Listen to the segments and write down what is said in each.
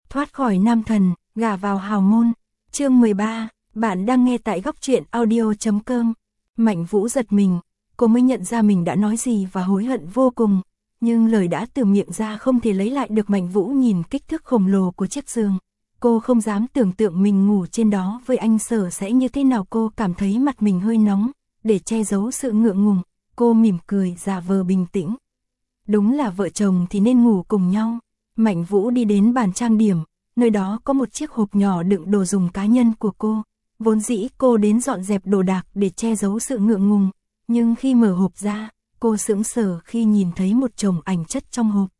Thoát khỏi nam thần, gả vào hào môn. Chương 13, bạn đang nghe tại góc truyện audio.com. Mạnh Vũ giật mình, cô mới nhận ra mình đã nói gì và hối hận vô cùng. Nhưng lời đã từ miệng ra không thể lấy lại được. Mạnh Vũ nhìn kích thước khổng lồ của chiếc giường. Cô không dám tưởng tượng mình ngủ trên đó với anh Sở sẽ như thế nào. Cô cảm thấy mặt mình hơi nóng, để che giấu sự ngượng ngùng. Cô mỉm cười giả vờ bình tĩnh. Đúng là vợ chồng thì nên ngủ cùng nhau. Mạnh Vũ đi đến bàn trang điểm, nơi đó có một chiếc hộp nhỏ đựng đồ dùng cá nhân của cô. Vốn dĩ cô đến dọn dẹp đồ đạc để che giấu sự ngượng ngùng, nhưng khi mở hộp ra, cô sững sờ khi nhìn thấy một chồng ảnh chất trong hộp.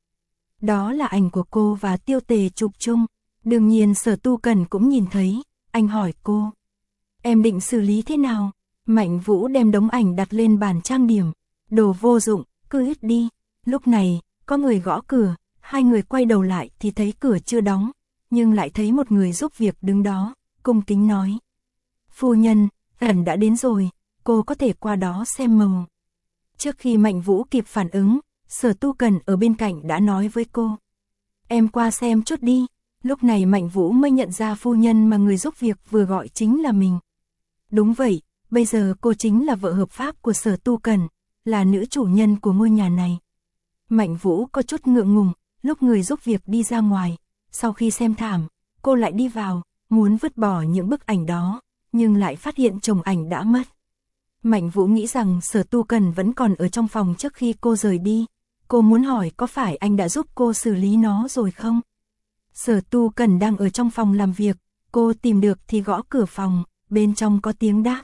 Đó là ảnh của cô và Tiêu Tề chụp chung. Đương nhiên Sở Tu Cần cũng nhìn thấy. Anh hỏi cô: "Em định xử lý thế nào?" Mạnh Vũ đem đống ảnh đặt lên bàn trang điểm. "Đồ vô dụng, cứ ít đi." Lúc này, có người gõ cửa. Hai người quay đầu lại thì thấy cửa chưa đóng, nhưng lại thấy một người giúp việc đứng đó, cung kính nói: "Phu nhân, ẩn đã đến rồi, cô có thể qua đó xem màu." Trước khi Mạnh Vũ kịp phản ứng, Sở Tu Cần ở bên cạnh đã nói với cô: "Em qua xem chút đi." Lúc này Mạnh Vũ mới nhận ra phu nhân mà người giúp việc vừa gọi chính là mình. Đúng vậy, bây giờ cô chính là vợ hợp pháp của Sở Tu Cần, là nữ chủ nhân của ngôi nhà này. Mạnh Vũ có chút ngượng ngùng, lúc người giúp việc đi ra ngoài, sau khi xem thảm, cô lại đi vào, muốn vứt bỏ những bức ảnh đó, nhưng lại phát hiện chồng ảnh đã mất. Mạnh Vũ nghĩ rằng Sở Tu Cần vẫn còn ở trong phòng trước khi cô rời đi. Cô muốn hỏi có phải anh đã giúp cô xử lý nó rồi không? Sở Tu Cần đang ở trong phòng làm việc, cô tìm được thì gõ cửa phòng, bên trong có tiếng đáp.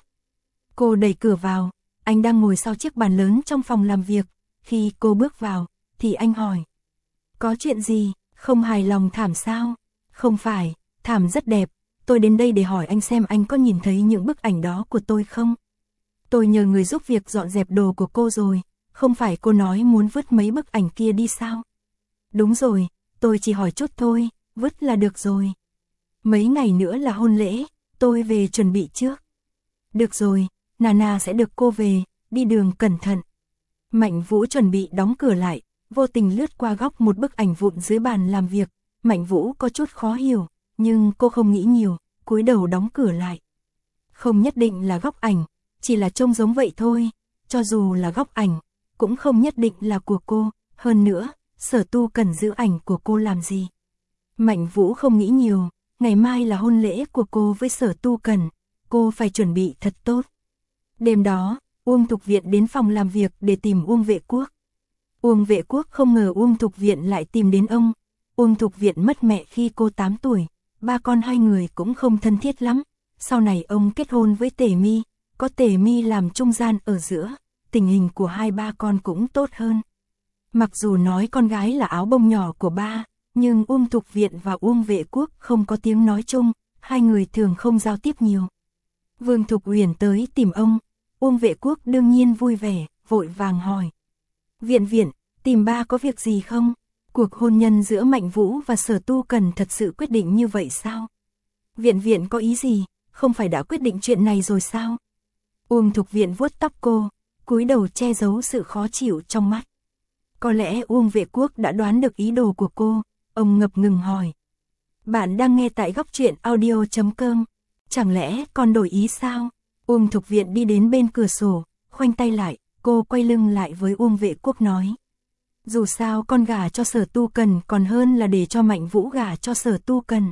Cô đẩy cửa vào, anh đang ngồi sau chiếc bàn lớn trong phòng làm việc. Khi cô bước vào, thì anh hỏi: "Có chuyện gì, không hài lòng thảm sao?" "Không phải, thảm rất đẹp, tôi đến đây để hỏi anh xem anh có nhìn thấy những bức ảnh đó của tôi không? Tôi nhờ người giúp việc dọn dẹp đồ của cô rồi, không phải cô nói muốn vứt mấy bức ảnh kia đi sao?" "Đúng rồi, tôi chỉ hỏi chút thôi, vứt là được rồi. Mấy ngày nữa là hôn lễ, tôi về chuẩn bị trước." "Được rồi, Nana sẽ được cô về, đi đường cẩn thận." Mạnh Vũ chuẩn bị đóng cửa lại, vô tình lướt qua góc một bức ảnh vụn dưới bàn làm việc. Mạnh Vũ có chút khó hiểu, nhưng cô không nghĩ nhiều, cúi đầu đóng cửa lại. Không nhất định là góc ảnh, chỉ là trông giống vậy thôi. Cho dù là góc ảnh, cũng không nhất định là của cô. Hơn nữa, Sở Tu Cần giữ ảnh của cô làm gì? Mạnh Vũ không nghĩ nhiều, ngày mai là hôn lễ của cô với Sở Tu Cần, cô phải chuẩn bị thật tốt. Đêm đó, Uông Thục Viện đến phòng làm việc để tìm Uông Vệ Quốc. Uông Vệ Quốc không ngờ Uông Thục Viện lại tìm đến ông. Uông Thục Viện mất mẹ khi cô 8 tuổi, ba con hai người cũng không thân thiết lắm. Sau này ông kết hôn với Tề Mi, có Tề Mi làm trung gian ở giữa, tình hình của hai ba con cũng tốt hơn. Mặc dù nói con gái là áo bông nhỏ của ba, nhưng Uông Thục Viện và Uông Vệ Quốc không có tiếng nói chung, hai người thường không giao tiếp nhiều. Vương Thục Uyển tới tìm ông, Uông Vệ Quốc đương nhiên vui vẻ, vội vàng hỏi: "Viện Viện, tìm ba có việc gì không? Cuộc hôn nhân giữa Mạnh Vũ và Sở Tu Cần thật sự quyết định như vậy sao? Viện Viện có ý gì, không phải đã quyết định chuyện này rồi sao?" Uông Thục Viện vuốt tóc cô, cúi đầu che giấu sự khó chịu trong mắt. Có lẽ Uông Vệ Quốc đã đoán được ý đồ của cô, ông ngập ngừng hỏi: "Bạn đang nghe tại góc truyện audio.com, chẳng lẽ con đổi ý sao?" Uông Thục Viện đi đến bên cửa sổ, khoanh tay lại, cô quay lưng lại với Uông Vệ Quốc nói: "Dù sao con gả cho Sở Tu Cần còn hơn là để cho Mạnh Vũ gả cho Sở Tu Cần.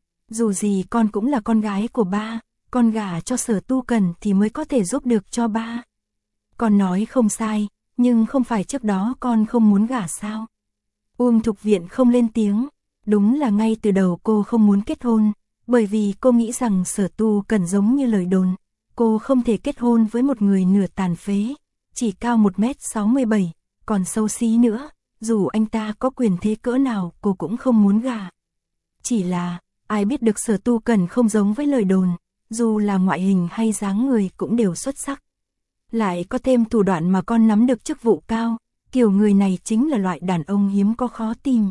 Dù gì con cũng là con gái của ba, con gả cho Sở Tu Cần thì mới có thể giúp được cho ba. Con nói không sai, nhưng không phải trước đó con không muốn gả sao?" Uông Thục Viện không lên tiếng. Đúng là ngay từ đầu cô không muốn kết hôn, bởi vì cô nghĩ rằng Sở Tu Cần giống như lời đồn. Cô không thể kết hôn với một người nửa tàn phế, chỉ cao 1m67, còn xấu xí nữa, dù anh ta có quyền thế cỡ nào cô cũng không muốn gả. Chỉ là, ai biết được Sở Tu Cần không giống với lời đồn, dù là ngoại hình hay dáng người cũng đều xuất sắc. Lại có thêm thủ đoạn mà con nắm được chức vụ cao, kiểu người này chính là loại đàn ông hiếm có khó tìm.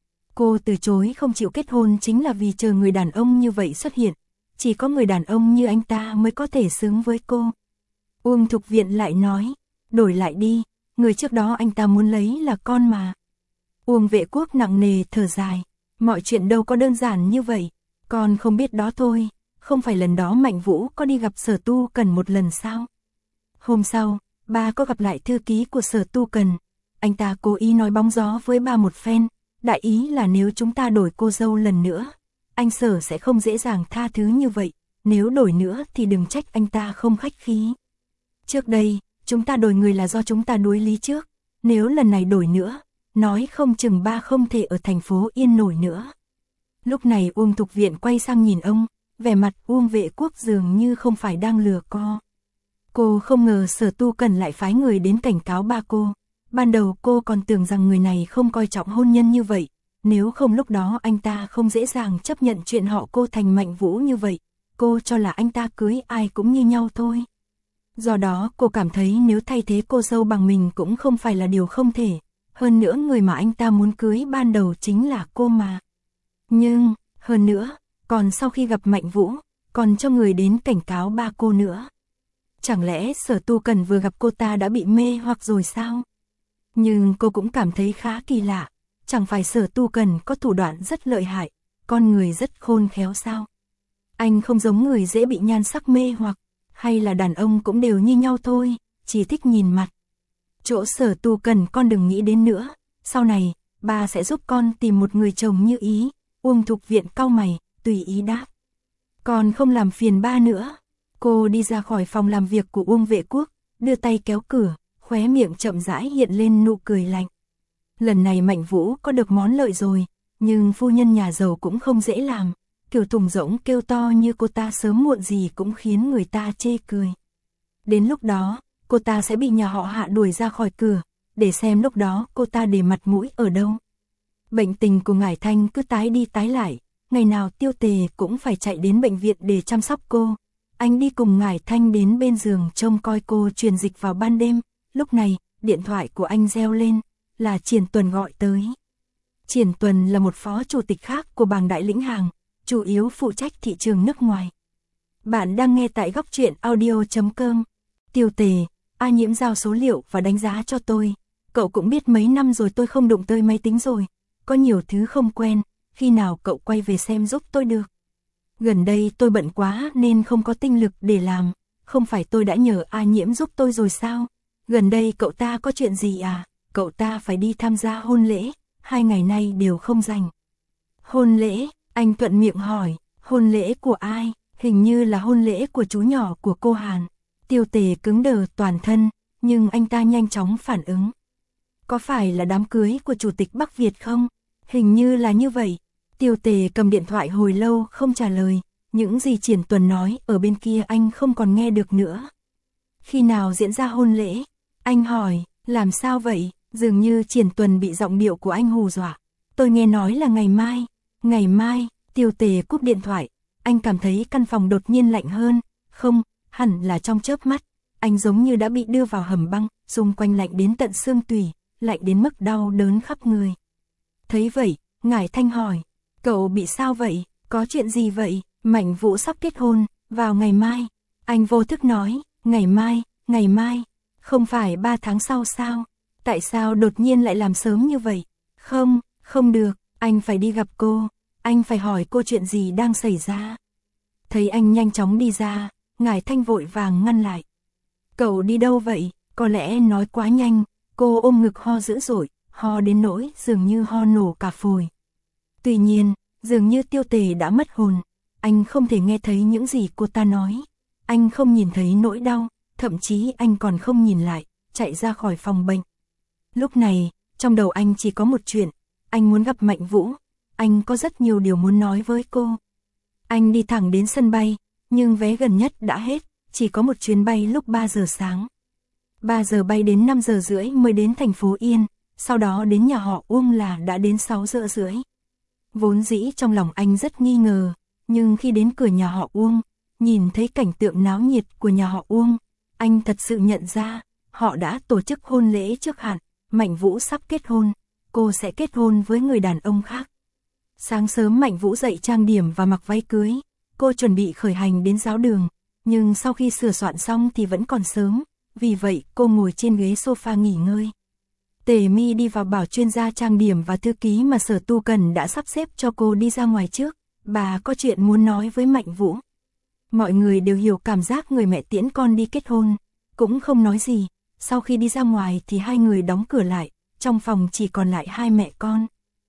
Cô từ chối không chịu kết hôn chính là vì chờ người đàn ông như vậy xuất hiện. Chỉ có người đàn ông như anh ta mới có thể xứng với cô. Uông Thục Viện lại nói: "Đổi lại đi, người trước đó anh ta muốn lấy là con mà." Uông Vệ Quốc nặng nề thở dài: Mọi chuyện đâu có đơn giản như vậy, con không biết đó thôi, không phải lần đó Mạnh Vũ có đi gặp Sở Tu Cần một lần sao? Hôm sau, ba có gặp lại thư ký của Sở Tu Cần, anh ta cố ý nói bóng gió với ba một phen, đại ý là nếu chúng ta đổi cô dâu lần nữa, anh Sở sẽ không dễ dàng tha thứ như vậy, nếu đổi nữa thì đừng trách anh ta không khách khí. Trước đây, chúng ta đổi người là do chúng ta đuối lý trước, nếu lần này đổi nữa, nói không chừng ba không thể ở thành phố yên nổi nữa. Lúc này Uông Thục Viện quay sang nhìn ông, vẻ mặt Uông Vệ Quốc dường như không phải đang lừa co. Cô không ngờ Sở Tu Cần lại phái người đến cảnh cáo ba cô. Ban đầu cô còn tưởng rằng người này không coi trọng hôn nhân như vậy, nếu không lúc đó anh ta không dễ dàng chấp nhận chuyện họ cô thành Mạnh Vũ như vậy, cô cho là anh ta cưới ai cũng như nhau thôi. Do đó cô cảm thấy nếu thay thế cô dâu bằng mình cũng không phải là điều không thể, hơn nữa người mà anh ta muốn cưới ban đầu chính là cô mà. Nhưng, hơn nữa, còn sau khi gặp Mạnh Vũ, còn cho người đến cảnh cáo ba cô nữa. Chẳng lẽ Sở Tu Cần vừa gặp cô ta đã bị mê hoặc rồi sao? Nhưng cô cũng cảm thấy khá kỳ lạ, chẳng phải Sở Tu Cần có thủ đoạn rất lợi hại, con người rất khôn khéo sao? Anh không giống người dễ bị nhan sắc mê hoặc, hay là đàn ông cũng đều như nhau thôi, chỉ thích nhìn mặt. Chỗ Sở Tu Cần con đừng nghĩ đến nữa, sau này, ba sẽ giúp con tìm một người chồng như ý. Uông Thục Viện cau mày, tùy ý đáp. Con không làm phiền ba nữa. Cô đi ra khỏi phòng làm việc của Uông Vệ Quốc, đưa tay kéo cửa, khóe miệng chậm rãi hiện lên nụ cười lạnh. Lần này Mạnh Vũ có được món lợi rồi, nhưng phu nhân nhà giàu cũng không dễ làm. Kiểu thùng rỗng kêu to như cô ta sớm muộn gì cũng khiến người ta chê cười. Đến lúc đó, cô ta sẽ bị nhà họ Hạ đuổi ra khỏi cửa, để xem lúc đó cô ta để mặt mũi ở đâu. Bệnh tình của Ngải Thanh cứ tái đi tái lại, ngày nào Tiêu Tề cũng phải chạy đến bệnh viện để chăm sóc cô. Anh đi cùng Ngải Thanh đến bên giường trông coi cô truyền dịch vào ban đêm, lúc này, điện thoại của anh reo lên, là Triển Tuần gọi tới. Triển Tuần là một phó chủ tịch khác của Bàng Đại Lĩnh Hàng, chủ yếu phụ trách thị trường nước ngoài. Bạn đang nghe tại góc truyện audio.com. Tiêu Tề, A Nhiễm giao số liệu và đánh giá cho tôi. Cậu cũng biết mấy năm rồi tôi không đụng tới máy tính rồi. Có nhiều thứ không quen, khi nào cậu quay về xem giúp tôi được. Gần đây tôi bận quá nên không có tinh lực để làm, không phải tôi đã nhờ A Nhiễm giúp tôi rồi sao? Gần đây cậu ta có chuyện gì à? Cậu ta phải đi tham gia hôn lễ, 2 ngày nay đều không rảnh. Hôn lễ, anh thuận miệng hỏi, hôn lễ của ai? Hình như là hôn lễ của chú nhỏ của cô Hàn. Tiêu Tề cứng đờ toàn thân, nhưng anh ta nhanh chóng phản ứng. Có phải là đám cưới của Chủ tịch Bắc Việt không? Hình như là như vậy. Tiêu Tề cầm điện thoại hồi lâu không trả lời, những gì Triển Tuần nói ở bên kia anh không còn nghe được nữa. Khi nào diễn ra hôn lễ? Anh hỏi, làm sao vậy? Dường như Triển Tuần bị giọng điệu của anh hù dọa. Tôi nghe nói là ngày mai. Ngày mai, Tiêu Tề cúp điện thoại, anh cảm thấy căn phòng đột nhiên lạnh hơn, không, hẳn là trong chớp mắt, anh giống như đã bị đưa vào hầm băng, xung quanh lạnh đến tận xương tủy, lạnh đến mức đau đớn khắp người. Thấy vậy, Ngải Thanh hỏi, cậu bị sao vậy, có chuyện gì vậy? Mạnh Vũ sắp kết hôn, vào ngày mai. Anh vô thức nói, ngày mai, không phải 3 tháng sau sao? Tại sao đột nhiên lại làm sớm như vậy? Không được, anh phải đi gặp cô, anh phải hỏi cô chuyện gì đang xảy ra. Thấy anh nhanh chóng đi ra, Ngải Thanh vội vàng ngăn lại. Cậu đi đâu vậy? Có lẽ nói quá nhanh, cô ôm ngực ho dữ dội, ho đến nỗi dường như ho nổ cả phổi. Tuy nhiên, dường như Tiêu Tề đã mất hồn, anh không thể nghe thấy những gì cô ta nói. Anh không nhìn thấy nỗi đau, thậm chí anh còn không nhìn lại, chạy ra khỏi phòng bệnh. Lúc này, trong đầu anh chỉ có một chuyện, anh muốn gặp Mạnh Vũ, anh có rất nhiều điều muốn nói với cô. Anh đi thẳng đến sân bay, nhưng vé gần nhất đã hết, chỉ có một chuyến bay lúc 3 giờ sáng. 3 giờ bay đến 5 giờ rưỡi mới đến thành phố Yên, sau đó đến nhà họ Uông là đã đến 6 giờ rưỡi. Vốn dĩ trong lòng anh rất nghi ngờ, nhưng khi đến cửa nhà họ Uông, nhìn thấy cảnh tượng náo nhiệt của nhà họ Uông, anh thật sự nhận ra, họ đã tổ chức hôn lễ trước hạn, Mạnh Vũ sắp kết hôn, cô sẽ kết hôn với người đàn ông khác. Sáng sớm Mạnh Vũ dậy trang điểm và mặc váy cưới, cô chuẩn bị khởi hành đến giáo đường, nhưng sau khi sửa soạn xong thì vẫn còn sớm, vì vậy cô ngồi trên ghế sofa nghỉ ngơi. Tề Mi đi vào bảo chuyên gia trang điểm và thư ký mà Sở Tu Cần đã sắp xếp cho cô đi ra ngoài trước, bà có chuyện muốn nói với Mạnh Vũ. Mọi người đều hiểu cảm giác người mẹ tiễn con đi kết hôn, cũng không nói gì, sau khi đi ra ngoài thì hai người đóng cửa lại, trong phòng chỉ còn lại hai mẹ con.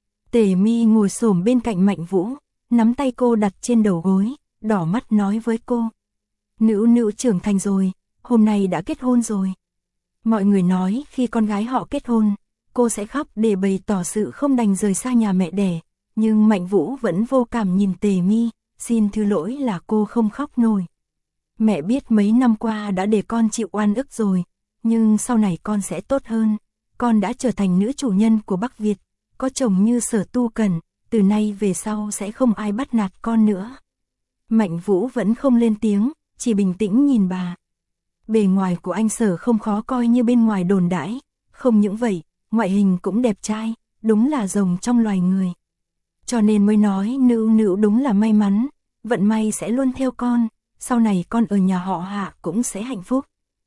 Tề Mi ngồi xổm bên cạnh Mạnh Vũ, nắm tay cô đặt trên đầu gối, đỏ mắt nói với cô. Nữu Nữu trưởng thành rồi, hôm nay đã kết hôn rồi. Mọi người nói khi con gái họ kết hôn, cô sẽ khóc để bày tỏ sự không đành rời xa nhà mẹ đẻ, nhưng Mạnh Vũ vẫn vô cảm nhìn Tề Mi, xin thứ lỗi là cô không khóc nổi. Mẹ biết mấy năm qua đã để con chịu oan ức rồi, nhưng sau này con sẽ tốt hơn, con đã trở thành nữ chủ nhân của Bắc Việt, có chồng như Sở Tu Cần, từ nay về sau sẽ không ai bắt nạt con nữa. Mạnh Vũ vẫn không lên tiếng, chỉ bình tĩnh nhìn bà. Bề ngoài của anh Sở không khó coi như bên ngoài đồn đãi, không những vậy, ngoại hình cũng đẹp trai, đúng là rồng trong loài người. Cho nên mới nói Nữu Nữu đúng là may mắn, vận may sẽ luôn theo con, sau này con ở nhà họ Hạ cũng sẽ hạnh phúc.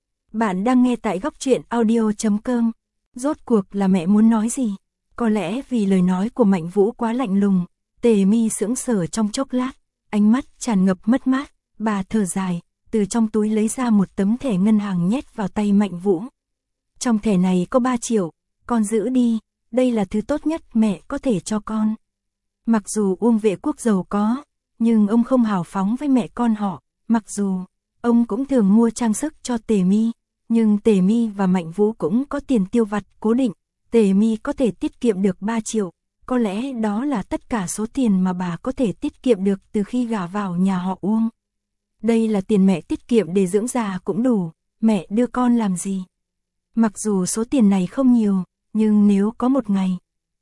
Bạn đang nghe tại góc truyện audio.com. Rốt cuộc là mẹ muốn nói gì? Có lẽ vì lời nói của Mạnh Vũ quá lạnh lùng, Tề Mi sững sờ trong chốc lát, ánh mắt tràn ngập mất mát, bà thở dài, từ trong túi lấy ra một tấm thẻ ngân hàng nhét vào tay Mạnh Vũ. Trong thẻ này có 3 triệu, con giữ đi, đây là thứ tốt nhất mẹ có thể cho con. Mặc dù Uông Vệ Quốc giàu có, nhưng ông không hào phóng với mẹ con họ, mặc dù ông cũng thường mua trang sức cho Tề Mi, nhưng Tề Mi và Mạnh Vũ cũng có tiền tiêu vặt cố định, Tề Mi có thể tiết kiệm được 3 triệu, có lẽ đó là tất cả số tiền mà bà có thể tiết kiệm được từ khi gả vào nhà họ Uông. Đây là tiền mẹ tiết kiệm để dưỡng già cũng đủ, mẹ đưa con làm gì? Mặc dù số tiền này không nhiều, nhưng nếu có một ngày,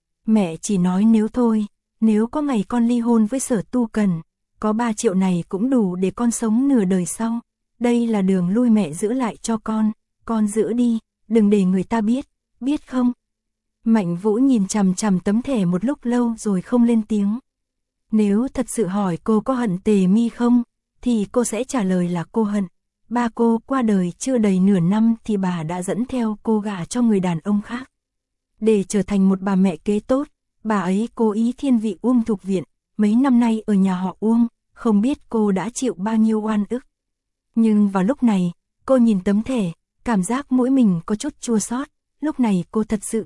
mẹ chỉ nói nếu thôi, nếu có ngày con ly hôn với Sở Tu Cần, có 3 triệu này cũng đủ để con sống nửa đời sau. Đây là đường lui mẹ giữ lại cho con giữ đi, đừng để người ta biết không? Mạnh Vũ nhìn chằm chằm tấm thẻ một lúc lâu rồi không lên tiếng. Nếu thật sự hỏi cô có hận Tề Mi không, thì cô sẽ trả lời là cô hận. Ba cô qua đời chưa đầy nửa năm thì bà đã dẫn theo cô gả cho người đàn ông khác. Để trở thành một bà mẹ kế tốt, bà ấy cố ý thiên vị Uông Thục Viện, mấy năm nay ở nhà họ Uông, không biết cô đã chịu bao nhiêu oan ức. Nhưng vào lúc này, cô nhìn tấm thẻ, cảm giác mũi mình có chút chua xót. Lúc này cô thật sự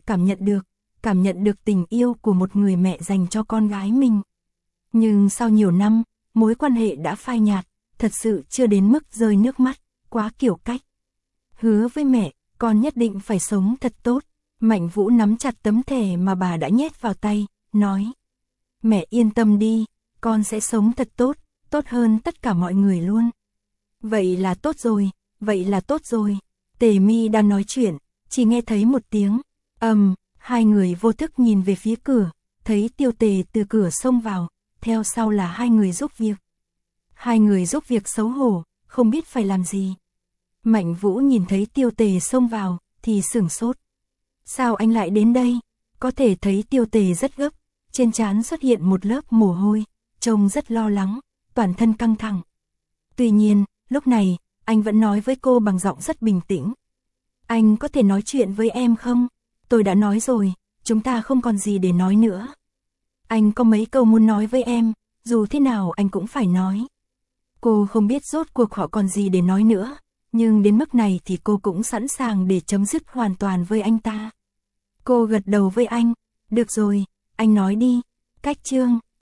cảm nhận được tình yêu của một người mẹ dành cho con gái mình. Nhưng sau nhiều năm, mối quan hệ đã phai nhạt, thật sự chưa đến mức rơi nước mắt, quá kiểu cách. Hứa với mẹ, con nhất định phải sống thật tốt. Mạnh Vũ nắm chặt tấm thẻ mà bà đã nhét vào tay, nói. Mẹ yên tâm đi, con sẽ sống thật tốt, tốt hơn tất cả mọi người luôn. Vậy là tốt rồi. Tề Mi đang nói chuyện, chỉ nghe thấy một tiếng, hai người vô thức nhìn về phía cửa, thấy Tiêu Tề từ cửa xông vào, theo sau là hai người giúp việc. Hai người giúp việc xấu hổ, không biết phải làm gì. Mạnh Vũ nhìn thấy Tiêu Tề xông vào, thì sửng sốt. Sao anh lại đến đây? Có thể thấy Tiêu Tề rất gấp, trên trán xuất hiện một lớp mồ hôi, trông rất lo lắng, toàn thân căng thẳng. Tuy nhiên, lúc này, anh vẫn nói với cô bằng giọng rất bình tĩnh. Anh có thể nói chuyện với em không? Tôi đã nói rồi, chúng ta không còn gì để nói nữa. Anh có mấy câu muốn nói với em, dù thế nào anh cũng phải nói. Cô không biết rốt cuộc họ còn gì để nói nữa, nhưng đến mức này thì cô cũng sẵn sàng để chấm dứt hoàn toàn với anh ta. Cô gật đầu với anh, được rồi, anh nói đi. Cách chương